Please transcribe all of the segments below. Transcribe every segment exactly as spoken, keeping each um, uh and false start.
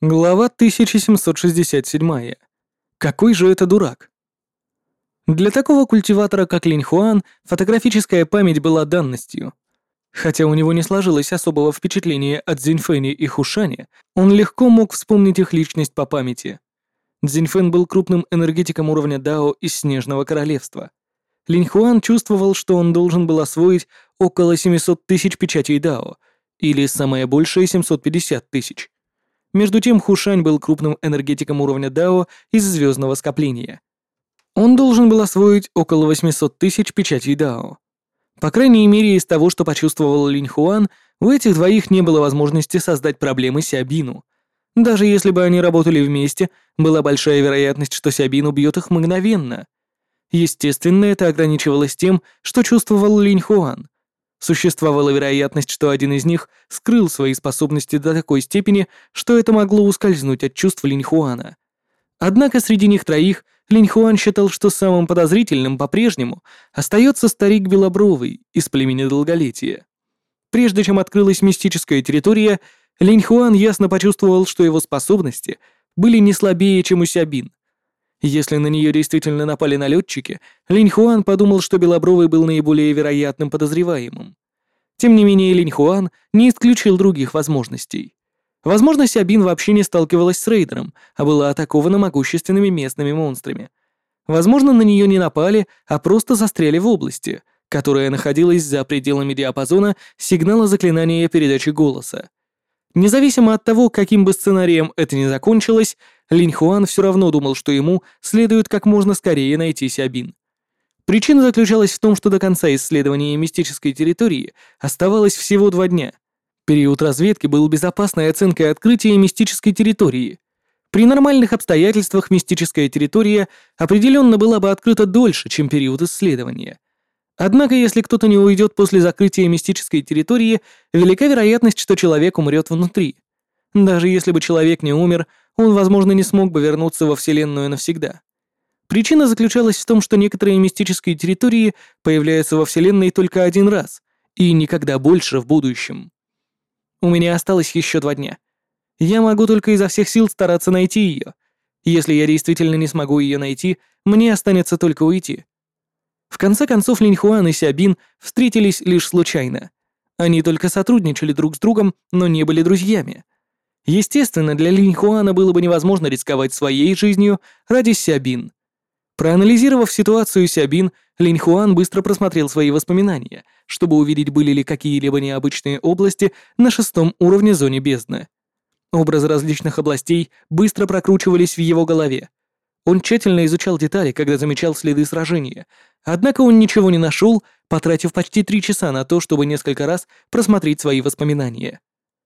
Глава тысяча семьсот шестьдесят семь. Какой же это дурак? Для такого культиватора, как Линь Хуан, фотографическая память была данностью. Хотя у него не сложилось особого впечатления от Цзиньфэня и Хушаня, он легко мог вспомнить их личность по памяти. Цзиньфэн был крупным энергетиком уровня Дао из Снежного Королевства. Линь Хуан чувствовал, что он должен был освоить около семьсот тысяч печатей Дао, или самое большее семьсот пятьдесят тысяч. Между тем Хушань был крупным энергетиком уровня Дао из звездного скопления. Он должен был освоить около восемьсот тысяч печатей Дао. По крайней мере, из того, что почувствовал Линь Хуан, у этих двоих не было возможности создать проблемы Сябину. Даже если бы они работали вместе, была большая вероятность, что Сябин убьет их мгновенно. Естественно, это ограничивалось тем, что чувствовал Линь Хуан. Существовала вероятность, что один из них скрыл свои способности до такой степени, что это могло ускользнуть от чувств Линь Хуана. Однако среди них троих Линь Хуан считал, что самым подозрительным по-прежнему остается старик Белобровый из племени Долголетия. Прежде чем открылась мистическая территория, Линь Хуан ясно почувствовал, что его способности были не слабее, чем у Сябин. Если на нее действительно напали налетчики, Линь Хуан подумал, что Белобровый был наиболее вероятным подозреваемым. Тем не менее, Линь Хуан не исключил других возможностей. Возможно, Сябин вообще не сталкивалась с рейдером, а была атакована могущественными местными монстрами. Возможно, на нее не напали, а просто застряли в области, которая находилась за пределами диапазона сигнала заклинания передачи голоса. Независимо от того, каким бы сценарием это ни закончилось, Линь Хуан все равно думал, что ему следует как можно скорее найти Сябин. Причина заключалась в том, что до конца исследования мистической территории оставалось всего два дня. Период разведки был безопасной оценкой открытия мистической территории. При нормальных обстоятельствах мистическая территория определенно была бы открыта дольше, чем период исследования. Однако, если кто-то не уйдет после закрытия мистической территории, велика вероятность, что человек умрет внутри. Даже если бы человек не умер, он, возможно, не смог бы вернуться во Вселенную навсегда. Причина заключалась в том, что некоторые мистические территории появляются во Вселенной только один раз и никогда больше в будущем. У меня осталось еще два дня. Я могу только изо всех сил стараться найти ее. Если я действительно не смогу ее найти, мне останется только уйти. В конце концов, Линь Хуан и Сябин встретились лишь случайно. Они только сотрудничали друг с другом, но не были друзьями. Естественно, для Линь Хуана было бы невозможно рисковать своей жизнью ради Сябин. Проанализировав ситуацию Сябин, Линь Хуан быстро просмотрел свои воспоминания, чтобы увидеть, были ли какие-либо необычные области на шестом уровне зоны бездны. Образы различных областей быстро прокручивались в его голове. Он тщательно изучал детали, когда замечал следы сражения, однако он ничего не нашел, потратив почти три часа на то, чтобы несколько раз просмотреть свои воспоминания.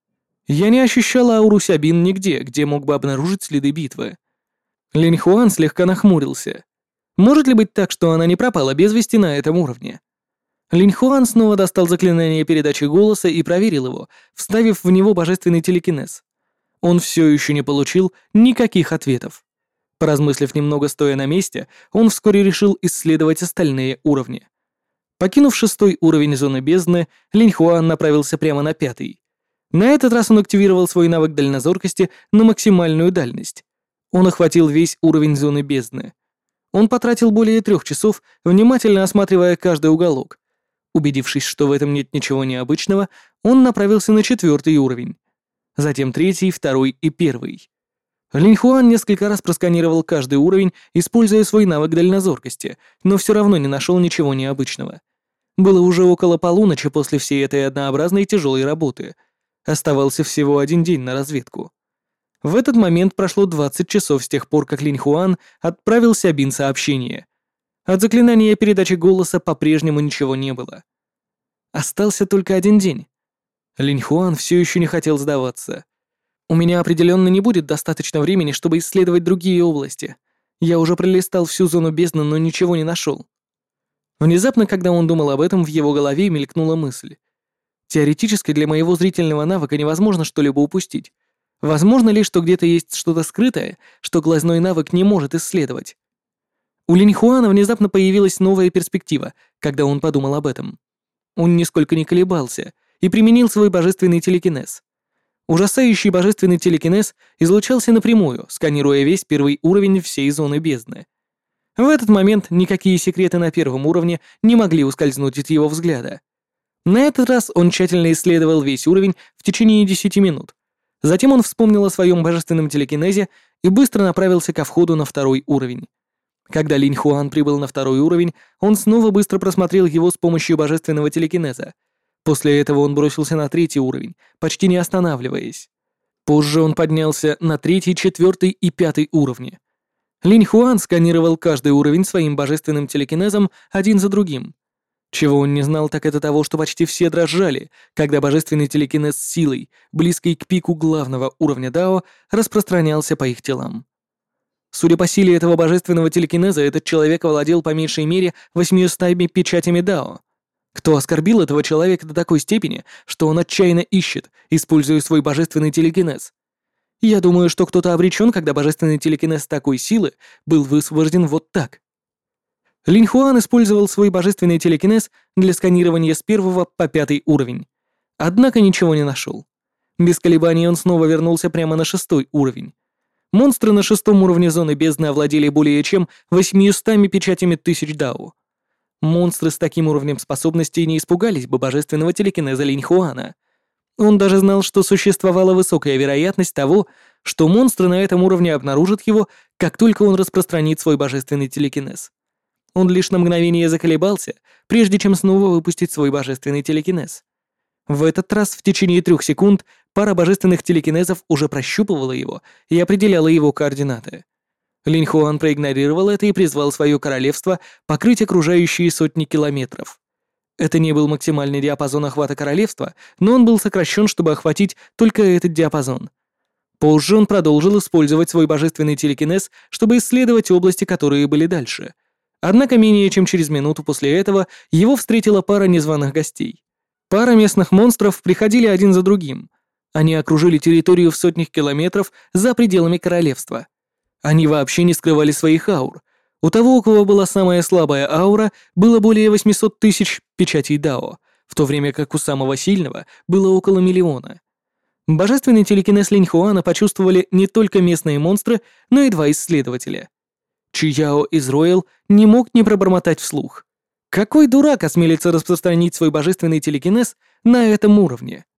Я не ощущал ауру Сябин нигде, где мог бы обнаружить следы битвы. Линь Хуан слегка нахмурился. Может ли быть так, что она не пропала без вести на этом уровне? Линь Хуан снова достал заклинание передачи голоса и проверил его, вставив в него божественный телекинез. Он все еще не получил никаких ответов. Поразмыслив немного стоя на месте, он вскоре решил исследовать остальные уровни. Покинув шестой уровень зоны бездны, Линь Хуан направился прямо на пятый. На этот раз он активировал свой навык дальнозоркости на максимальную дальность. Он охватил весь уровень зоны бездны. Он потратил более трех часов, внимательно осматривая каждый уголок. Убедившись, что в этом нет ничего необычного, он направился на четвертый уровень. Затем третий, второй и первый. Линь Хуан несколько раз просканировал каждый уровень, используя свой навык дальнозоркости, но все равно не нашел ничего необычного. Было уже около полуночи после всей этой однообразной тяжелой работы. Оставался всего один день на разведку. В этот момент прошло двадцать часов с тех пор, как Линь Хуан отправил Сябин сообщение. От заклинания передачи голоса по-прежнему ничего не было. Остался только один день. Линь Хуан все еще не хотел сдаваться. У меня определенно не будет достаточно времени, чтобы исследовать другие области. Я уже пролистал всю зону бездны, но ничего не нашел. Внезапно, когда он думал об этом, в его голове мелькнула мысль. Теоретически для моего зрительного навыка невозможно что-либо упустить. Возможно ли, что где-то есть что-то скрытое, что глазной навык не может исследовать? У Линь Хуана внезапно появилась новая перспектива, когда он подумал об этом. Он нисколько не колебался и применил свой божественный телекинез. Ужасающий божественный телекинез излучался напрямую, сканируя весь первый уровень всей зоны бездны. В этот момент никакие секреты на первом уровне не могли ускользнуть от его взгляда. На этот раз он тщательно исследовал весь уровень в течение десяти минут. Затем он вспомнил о своем божественном телекинезе и быстро направился ко входу на второй уровень. Когда Линь Хуан прибыл на второй уровень, он снова быстро просмотрел его с помощью божественного телекинеза. После этого он бросился на третий уровень, почти не останавливаясь. Позже он поднялся на третий, четвертый и пятый уровни. Линь Хуан сканировал каждый уровень своим божественным телекинезом один за другим. Чего он не знал, так это того, что почти все дрожали, когда божественный телекинез с силой, близкой к пику главного уровня Дао, распространялся по их телам. Судя по силе этого божественного телекинеза, этот человек овладел по меньшей мере восьмистами печатями Дао. Кто оскорбил этого человека до такой степени, что он отчаянно ищет, используя свой божественный телекинез? Я думаю, что кто-то обречен, когда божественный телекинез такой силы был высвобожден вот так. Линь Хуан использовал свой божественный телекинез для сканирования с первого по пятый уровень. Однако ничего не нашел. Без колебаний он снова вернулся прямо на шестой уровень. Монстры на шестом уровне зоны бездны овладели более чем восьмистами печатями тысяч Дао. Монстры с таким уровнем способностей не испугались бы божественного телекинеза Линь Хуана. Он даже знал, что существовала высокая вероятность того, что монстры на этом уровне обнаружат его, как только он распространит свой божественный телекинез. Он лишь на мгновение заколебался, прежде чем снова выпустить свой божественный телекинез. В этот раз в течение трех секунд пара божественных телекинезов уже прощупывала его и определяла его координаты. Линь Хуан проигнорировал это и призвал свое королевство покрыть окружающие сотни километров. Это не был максимальный диапазон охвата королевства, но он был сокращен, чтобы охватить только этот диапазон. Позже он продолжил использовать свой божественный телекинез, чтобы исследовать области, которые были дальше. Однако менее чем через минуту после этого его встретила пара незваных гостей. Пара местных монстров приходили один за другим. Они окружили территорию в сотнях километров за пределами королевства. Они вообще не скрывали своих аур. У того, у кого была самая слабая аура, было более восемьсот тысяч печатей Дао, в то время как у самого сильного было около миллиона. Божественный телекинез Линь Хуана почувствовали не только местные монстры, но и два исследователя. Чияо из Роял не мог не пробормотать вслух. Какой дурак осмелится распространить свой божественный телекинез на этом уровне?